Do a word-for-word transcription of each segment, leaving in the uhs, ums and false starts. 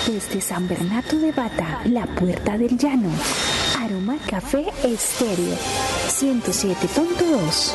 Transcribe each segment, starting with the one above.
Desde San Bernardo de Bata, la Puerta del Llano. Aroma Café Estéreo ciento siete punto dos.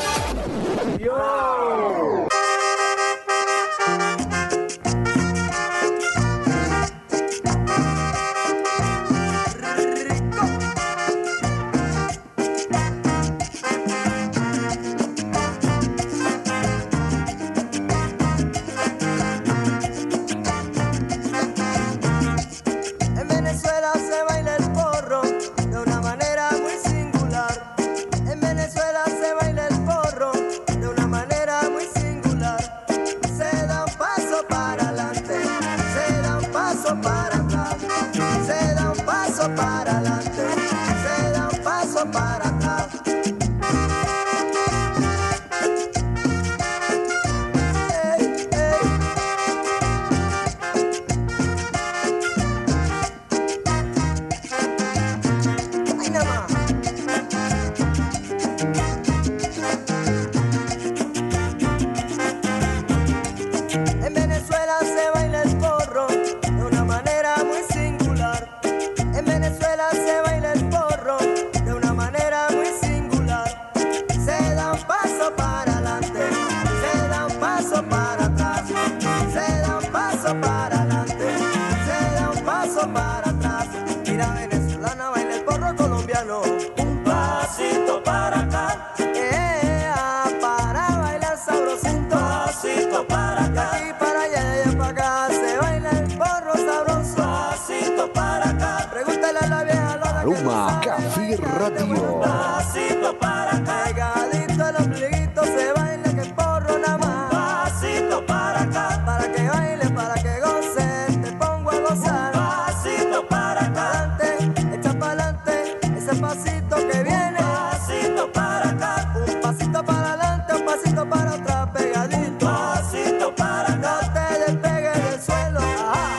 Aroma Café Radio. Pasito para acá. Pegadito al ombliguito se baila que el porro nada más. Pasito para acá. Para que baile, para que goce, te pongo a gozar. Pasito para acá. Adelante, echa pa'lante, ese pasito que viene. Pasito para acá. Un pasito para adelante, un pasito para atrás, pegadito. Pasito para acá. No te despegues del suelo. Ajá.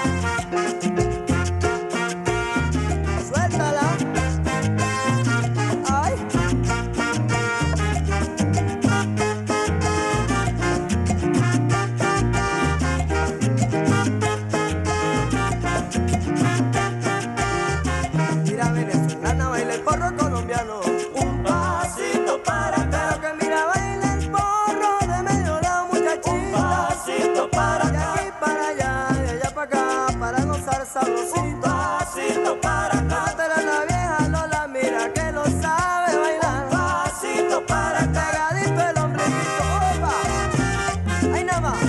Suéltala. Sabrosito. Un pasito para acá. Pero la vieja no la mira que lo sabe bailar. Un pasito para acá. Pegadito el ombliguito. ¡Opa! Ahí nada más.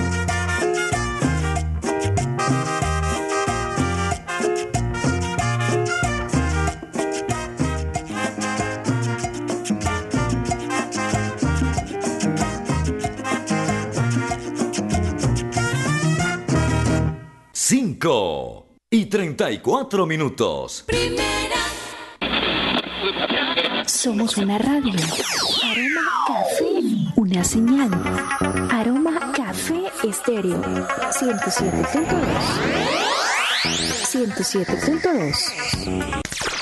Cinco y treinta y cuatro minutos. Primera. Somos una radio. Aroma Café. Una señal. Aroma Café Estéreo. ciento siete punto dos. ciento siete punto dos.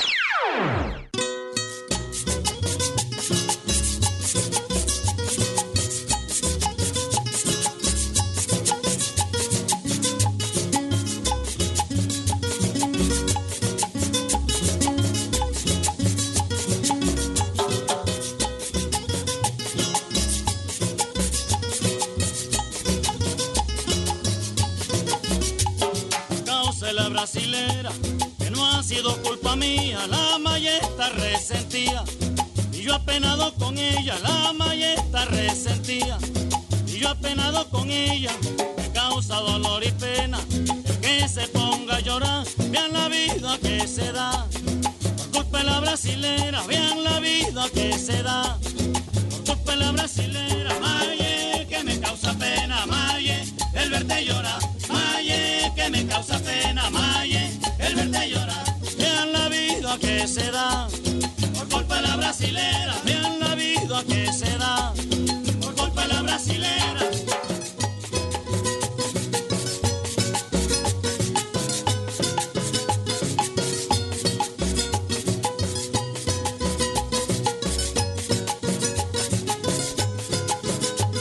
Brasilera, que no ha sido culpa mía, la maya está resentida, y yo apenado con ella, la maya está resentida, y yo apenado con ella, me causa dolor y pena, el que se ponga a llorar, vean la vida que se da, por culpa de la brasilera, vean la vida que se da, por culpa de la brasilera, maye, que me causa pena, maye, el verte llorar, maye, que me causa pena, maye, el verte llorar, vean la vida que se da, por culpa de la brasilera, vean la vida que se da, por culpa de la brasilera.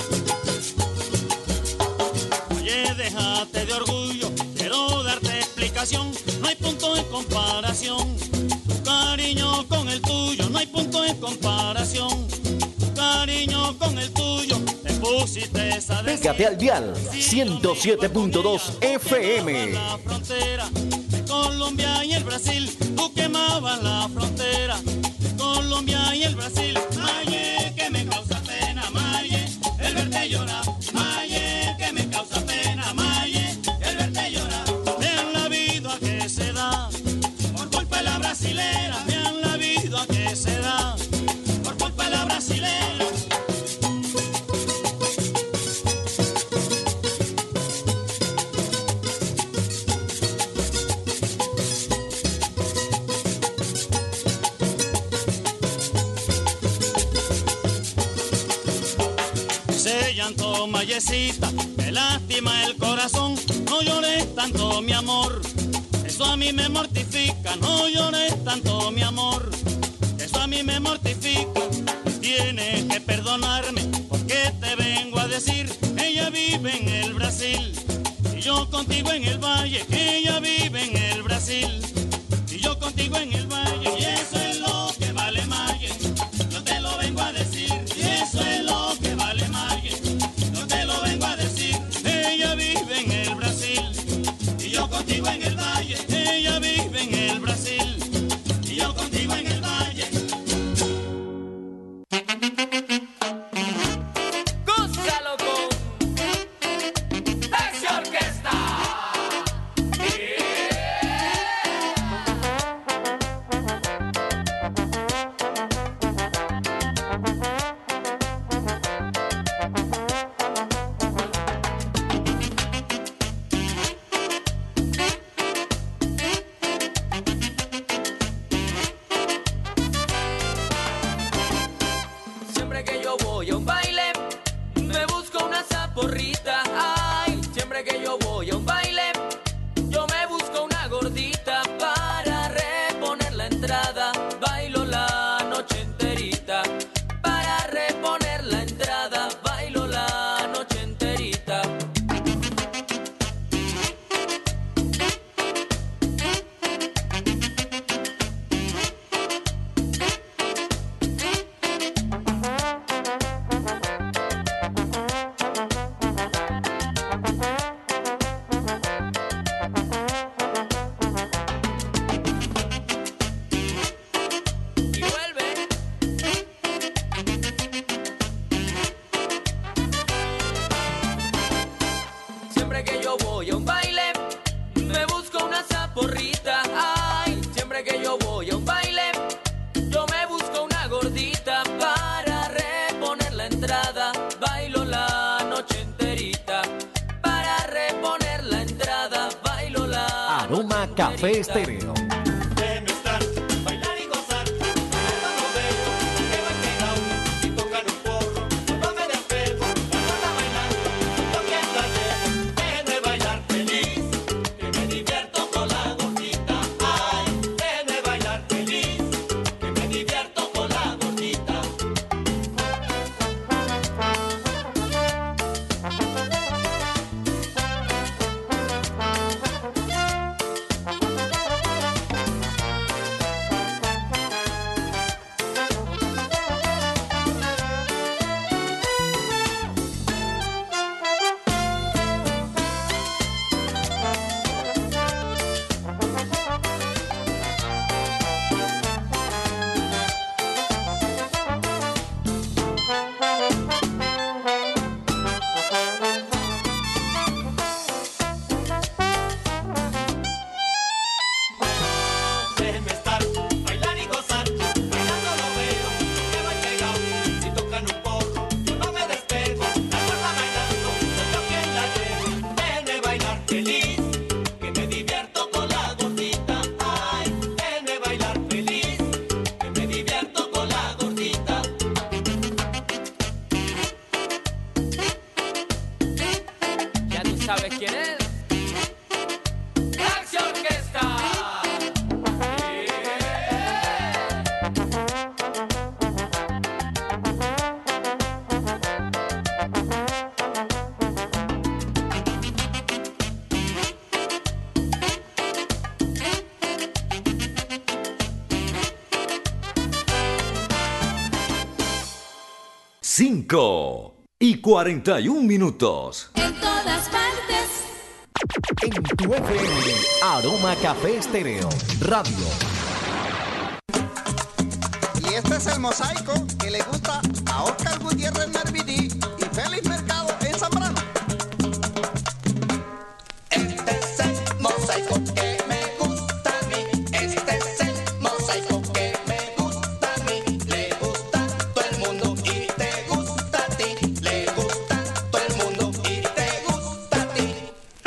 Oye, déjate de orgullo, quiero darte explicación. ocasión, no hay punto de comparación. Tu cariño con el tuyo, no hay punto de comparación. Tu cariño con el tuyo, te pusiste esa de Pégate al dial ciento siete punto dos F M. La frontera de Colombia y el Brasil, tú quemabas la frontera de Colombia y el Brasil. Maye, que me causa pena, Maye, el verte llorar. Maye, que me causa pena, Maye, el verte llorar. Vean la vida que se da por culpa de la brasilera. Vean la vida que se da por culpa de la brasilera. Ese llanto, Mayecita, me lastima el corazón. No llores tanto, mi amor, eso a mí me mortifica. No llores tanto, mi amor, eso a mí me mortifica. Tienes que perdonarme, porque te vengo a decir, ella vive en el Brasil y yo contigo en el valle. Ella vive en el Brasil y yo contigo en el valle. Y eso es lo que vale, Maye, yo te lo vengo a decir. Y eso es lo que vale, Maye, yo te lo vengo a decir. Ella vive en el Brasil y yo contigo en el valle. Ella vive en el Brasil y yo contigo en el valle. Gózalo con esa orquesta. Siempre que yo voy a un baile, me busco una zaporrita. Ay, siempre que yo voy a un baile, yo me busco una gordita para reponer la entrada. Bailo la noche enterita, para reponer la entrada. Bailo la noche enterita. Y vuelve. Siempre que yo voy a un baile, me busco una zaporrita. Ay, siempre que yo voy a un baile, yo me busco una gordita para reponer la entrada. Bailo la noche enterita, para reponer la entrada. Bailo la Aroma noche Café enterita. Estéreo. Déjeme estar, bailar y gozar, bailando lo bello, que va pegado, y tocar un porro, no me despedo, la bailando, yo quiero ayer, déjeme bailar feliz, que me divierto con la gordita. Ay, déjeme bailar feliz, que me divierto con la gordita. cinco y cuarenta y un minutos. En todas partes. En tu F M, Aroma Café Estéreo, radio. Y este es el mosaico que le gusta a Oscar Gutiérrez Nervidí y Félix Mercado en Zambrano. Este es el mosaico que me gusta a mí. Este es el mosaico que me gusta a mí. Le gusta a todo el mundo y te gusta a ti. Le gusta a todo el mundo y te gusta a ti.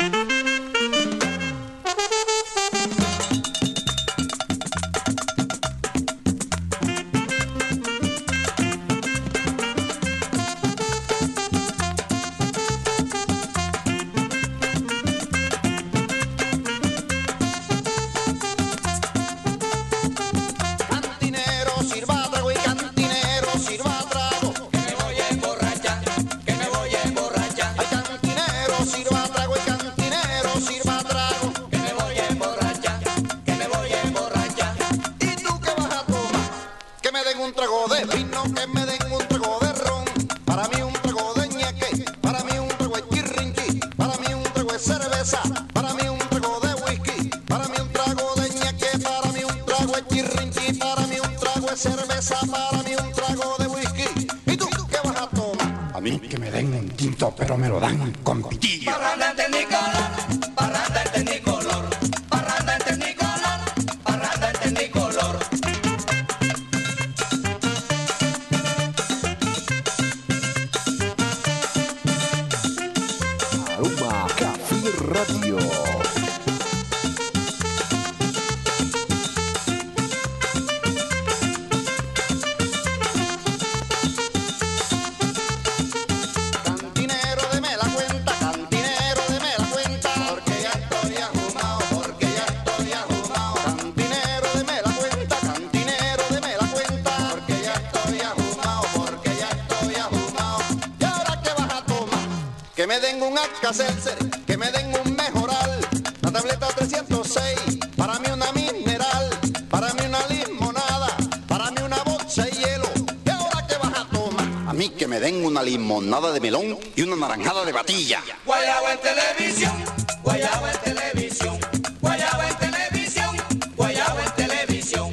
Cantinero, sirva trago y cantinero, sirva trago. Que me voy a emborrachar, que me voy a emborrachar. Ay, cantinero, sirva trago y cantinero, sirva trago. Que me voy a emborrachar, que me voy a emborrachar. ¿Y tú qué vas a tomar? Que me den un trago de vino, que me den un trago de ron. Para mí un trago de ñeque, para mí un trago de chirrinchi, para mí un trago de cerveza, para mí un trago de whisky, para mí un trago de ñeque, para mí un trago de chirrinchi, para mí un trago de cerveza, para mí un trago de whisky. ¿Y tú qué vas a tomar? A mí que me den un tinto, pero me lo dan con pitillo. Parranda en Tecnicolor, parranda en Tecnicolor, parranda en Tecnicolor, parranda en Tecnicolor. Aroma Café Radio. Cantinero, deme la cuenta, cantinero, deme la cuenta, porque ya estoy ajumado, porque ya estoy ajumado. Cantinero, deme la cuenta, cantinero, deme la cuenta, porque ya estoy ajumado, porque ya estoy ajumado. ¿Y ahora qué vas a tomar? Que me den un Alka-Seltzer, que me den un Mejoral, la tableta trescientos seis, para mí una mineral, para mí una limonada, para mí una bolsa de hielo. ¿Y ahora qué vas a tomar? A mí que me den una limonada de melón y una naranjada de batilla. Guayabo en televisión, guayabo en televisión, guayabo en televisión, guayabo en televisión.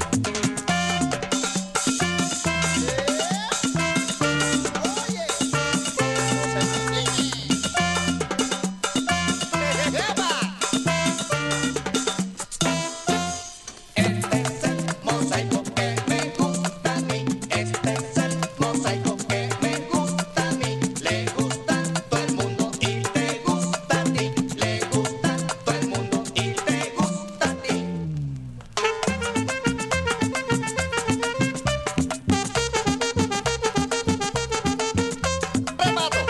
Este es el mosaico que me gusta a mí. Este es el mosaico que me gusta a mí. Le gusta a todo el mundo y te gusta a ti. Le gusta a todo el mundo y te gusta a ti. ¡Repato!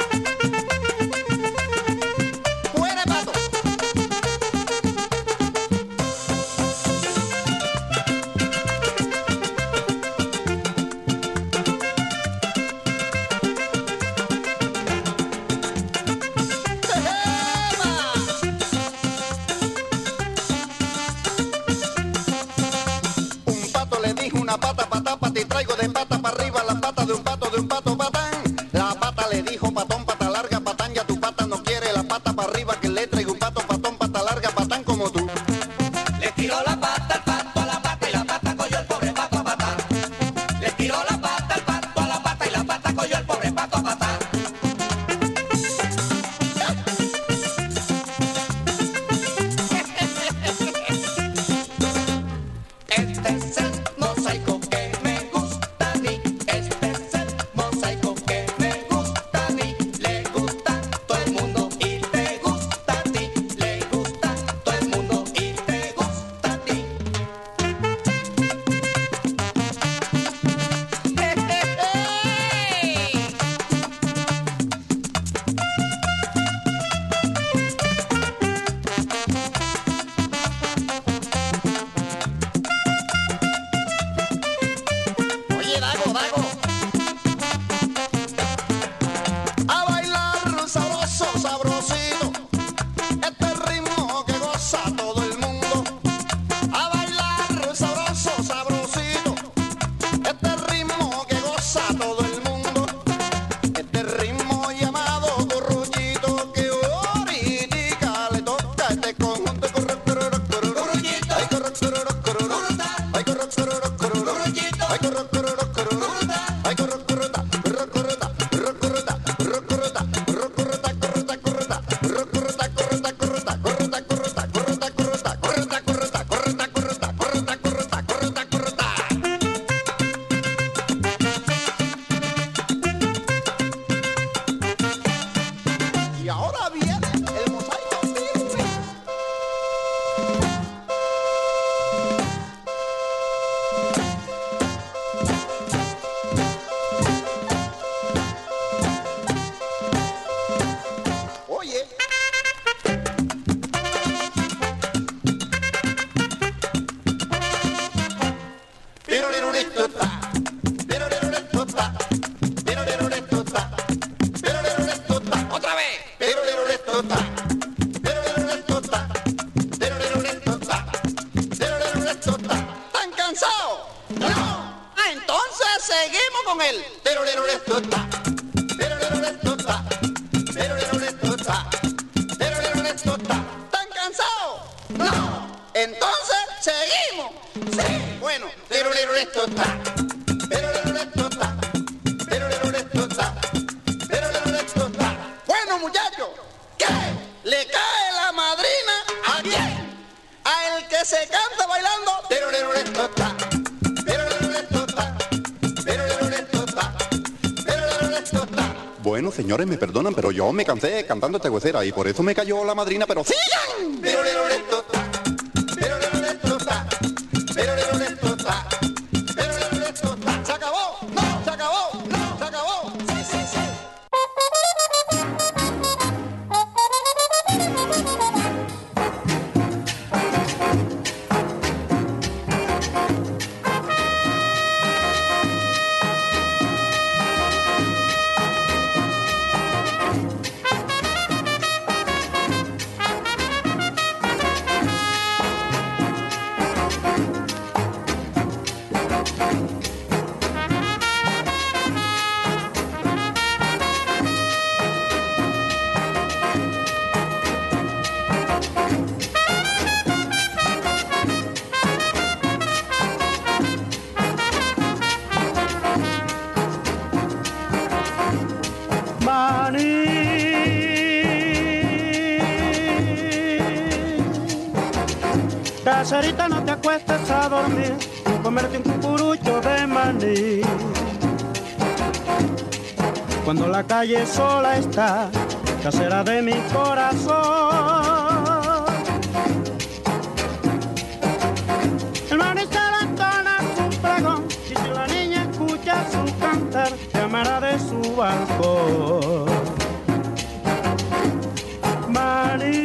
¡Buen repato! Un pato le dijo una pata, pata, pata, y traigo de pata para arriba la pata de un pato, de un pato, patán. La pata le dijo patón, pata larga, patán, ya tu pata no quiere la pata para arriba, que le traigo un pato, patón, pata larga, patán como tú. Le tiró la pata al pato a la pata y la pata cogió el pobre pato a patar. Le tiró la pata al pato a la pata y la pata cogió el pobre pato a patar. Este es el mosaico que me gusta a mí. el terorero esto está, terorero esto está, terorero esto está, terorero esto está. ¿Están cansados? No. Entonces seguimos. Sí. Bueno, terorero esto está, terorero esto está, terorero esto está, terorero esto está. Bueno, muchachos, ¿qué? ¿Le cae la madrina a quién? A el que se canta bailando. Terorero esto está. Bueno, señores, me perdonan, pero yo me cansé cantando esta huesera y por eso me cayó la madrina, pero ¡sigan! Pero esto está, pero esto está, pero esto está, pero esto está. ¿Se acabó? No, se acabó, no, se acabó. Sí, sí, sí. Caserita, no te acuestes a dormir, comerte un cucurucho de maní. Cuando la calle sola está, casera de mi corazón, el maní se le entona su pregón, y si la niña escucha su cantar, llamará de su balcón. Maní.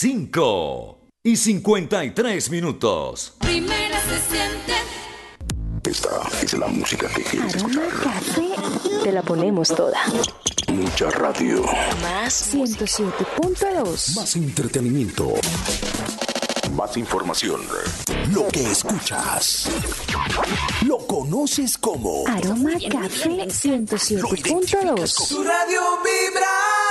cinco y cincuenta y tres minutos. Primera se siente. Esta es la música que quieres Aroma escuchar. Café, te la ponemos toda. Mucha radio. Más ciento siete punto dos. Más entretenimiento. Más información. Lo que escuchas. Lo conoces como Aroma Café ciento siete punto dos. Tu radio vibra.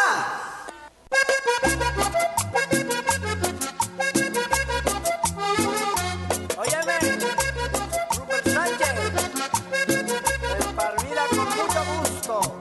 Óyeme, Rupert Sánchez, en Palmira con mucho gusto.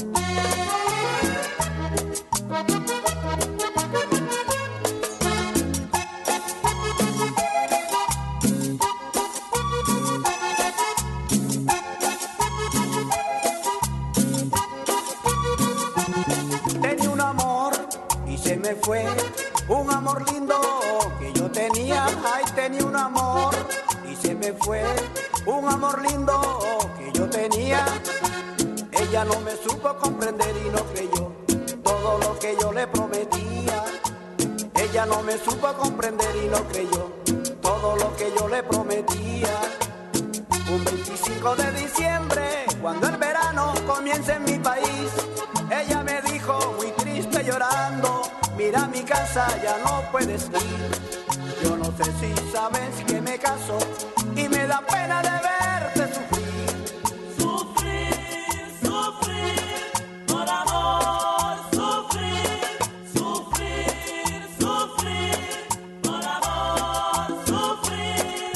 Tenía un amor y se me fue, un amor lindo que yo tenía. Ay, tenía un amor y se me fue, un amor lindo que yo tenía. Ella no me supo comprender y no creyó todo lo que yo le prometía. Ella no me supo comprender y no creyó todo lo que yo le prometía. Un veinticinco de diciembre, cuando el verano comienza en mi país, ella me dijo muy triste llorando: mira, mi casa ya no puedes ir. Yo no sé si sabes que me caso y me da pena de verte sufrir. Sufrir, sufrir, por amor, sufrir, sufrir, sufrir, por amor, sufrir.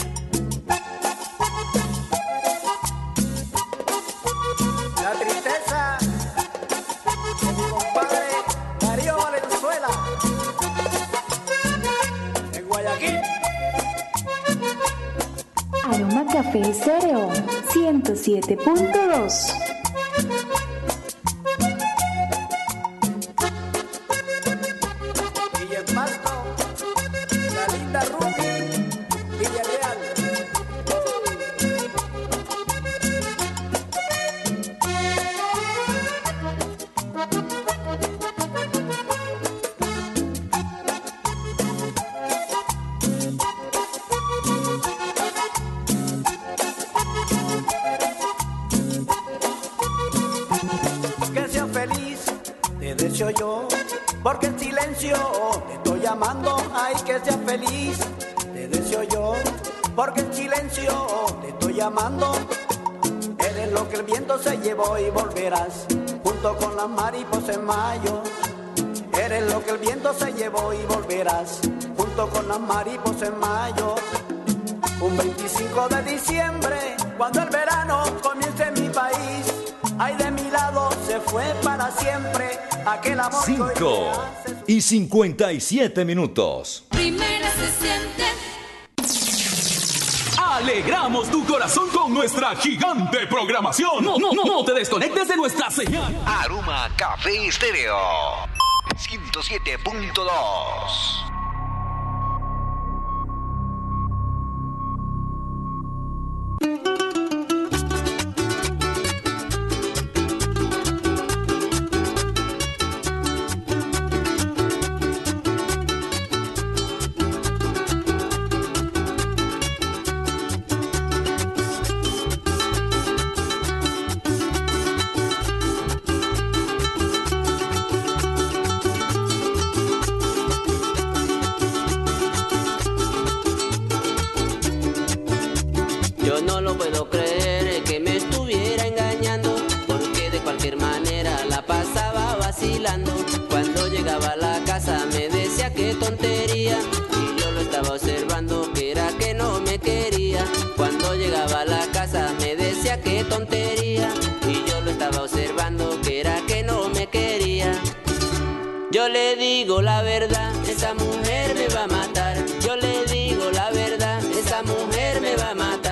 La tristeza de mi compadre Darío Valenzuela en Guayaquil. Aroma Café Estéreo ciento siete punto dos. Y en Pasto, la linda Ruby Villarreal. Que seas feliz, te deseo yo, porque en silencio te estoy llamando. Ay, que seas feliz, te deseo yo, porque en silencio te estoy llamando. Eres lo que el viento se llevó y volverás, junto con las mariposas en mayo. Eres lo que el viento se llevó y volverás, junto con las mariposas en mayo. Un veinticinco de diciembre, cuando el verano comienza en mi país, ay, de mi lado se fue para siempre aquel amor que hoy cinco me hace y cincuenta y siete minutos. Primera se siente. Alegramos tu corazón con nuestra gigante programación. No, no, no, no te desconectes de nuestra señal. Aroma Café Estéreo ciento siete punto dos. Yo no lo puedo creer que me estuviera engañando, porque de cualquier manera la pasaba vacilando. Cuando llegaba a la casa me decía qué tontería, y yo lo estaba observando que era que no me quería. Cuando llegaba a la casa me decía qué tontería, y yo lo estaba observando que era que no me quería. Yo le digo la verdad, esa mujer me va a matar. Yo le digo la verdad, esa mujer me va a matar.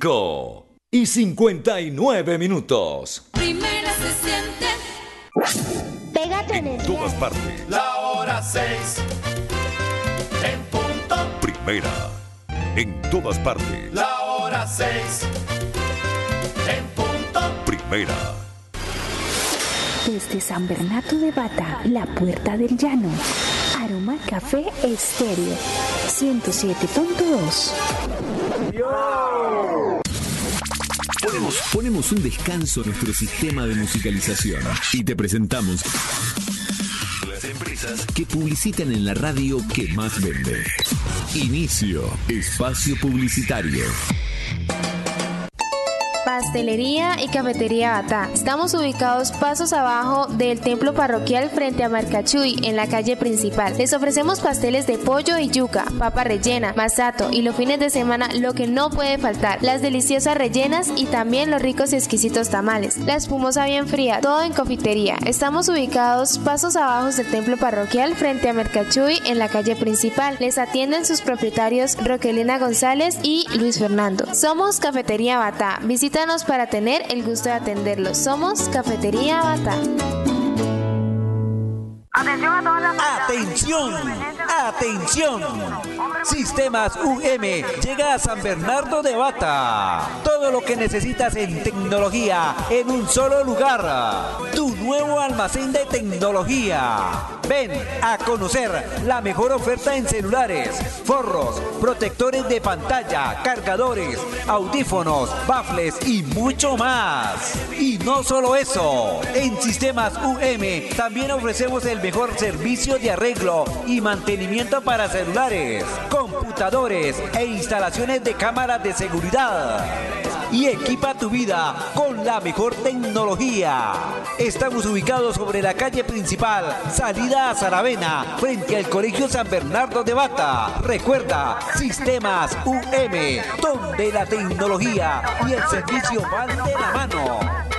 cinco y cincuenta y nueve minutos. Primera se siente. Pégate en el En todas partes. La hora seis, en punto. Primera. En todas partes. La hora seis, en punto. Primera. Desde San Bernardo de Bata, la Puerta del Llano. Aroma Café Estéreo ciento siete punto dos. Ponemos, ponemos un descanso a nuestro sistema de musicalización y te presentamos las empresas que publicitan en la radio que más vende. Inicio espacio publicitario. Pastelería y Cafetería Batá. Estamos ubicados pasos abajo del templo parroquial frente a Marcachuy, en la calle principal. Les ofrecemos pasteles de pollo y yuca, papa rellena, masato y los fines de semana lo que no puede faltar, las deliciosas rellenas y también los ricos y exquisitos tamales. La espumosa bien fría, todo en confitería. Estamos ubicados pasos abajo del templo parroquial frente a Marcachuy, en la calle principal. Les atienden sus propietarios Roquelina González y Luis Fernando. Somos Cafetería Batá. Visítanos para tener el gusto de atenderlos. Somos Cafetería Batá. Atención a todas las... Atención, atención. Sistemas U M llega a San Bernardo de Bata. Todo lo que necesitas en tecnología en un solo lugar. Tu nuevo almacén de tecnología. Ven a conocer la mejor oferta en celulares, forros, protectores de pantalla, cargadores, audífonos, baffles y mucho más. Y no solo eso, en Sistemas U M también ofrecemos el mejor servicio de arreglo y mantenimiento para celulares, computadores e instalaciones de cámaras de seguridad. Y equipa tu vida con la mejor tecnología. Estamos ubicados sobre la calle principal, salida a Saravena, frente al Colegio San Bernardo de Bata. Recuerda, Sistemas U M, donde la tecnología y el servicio van de la mano.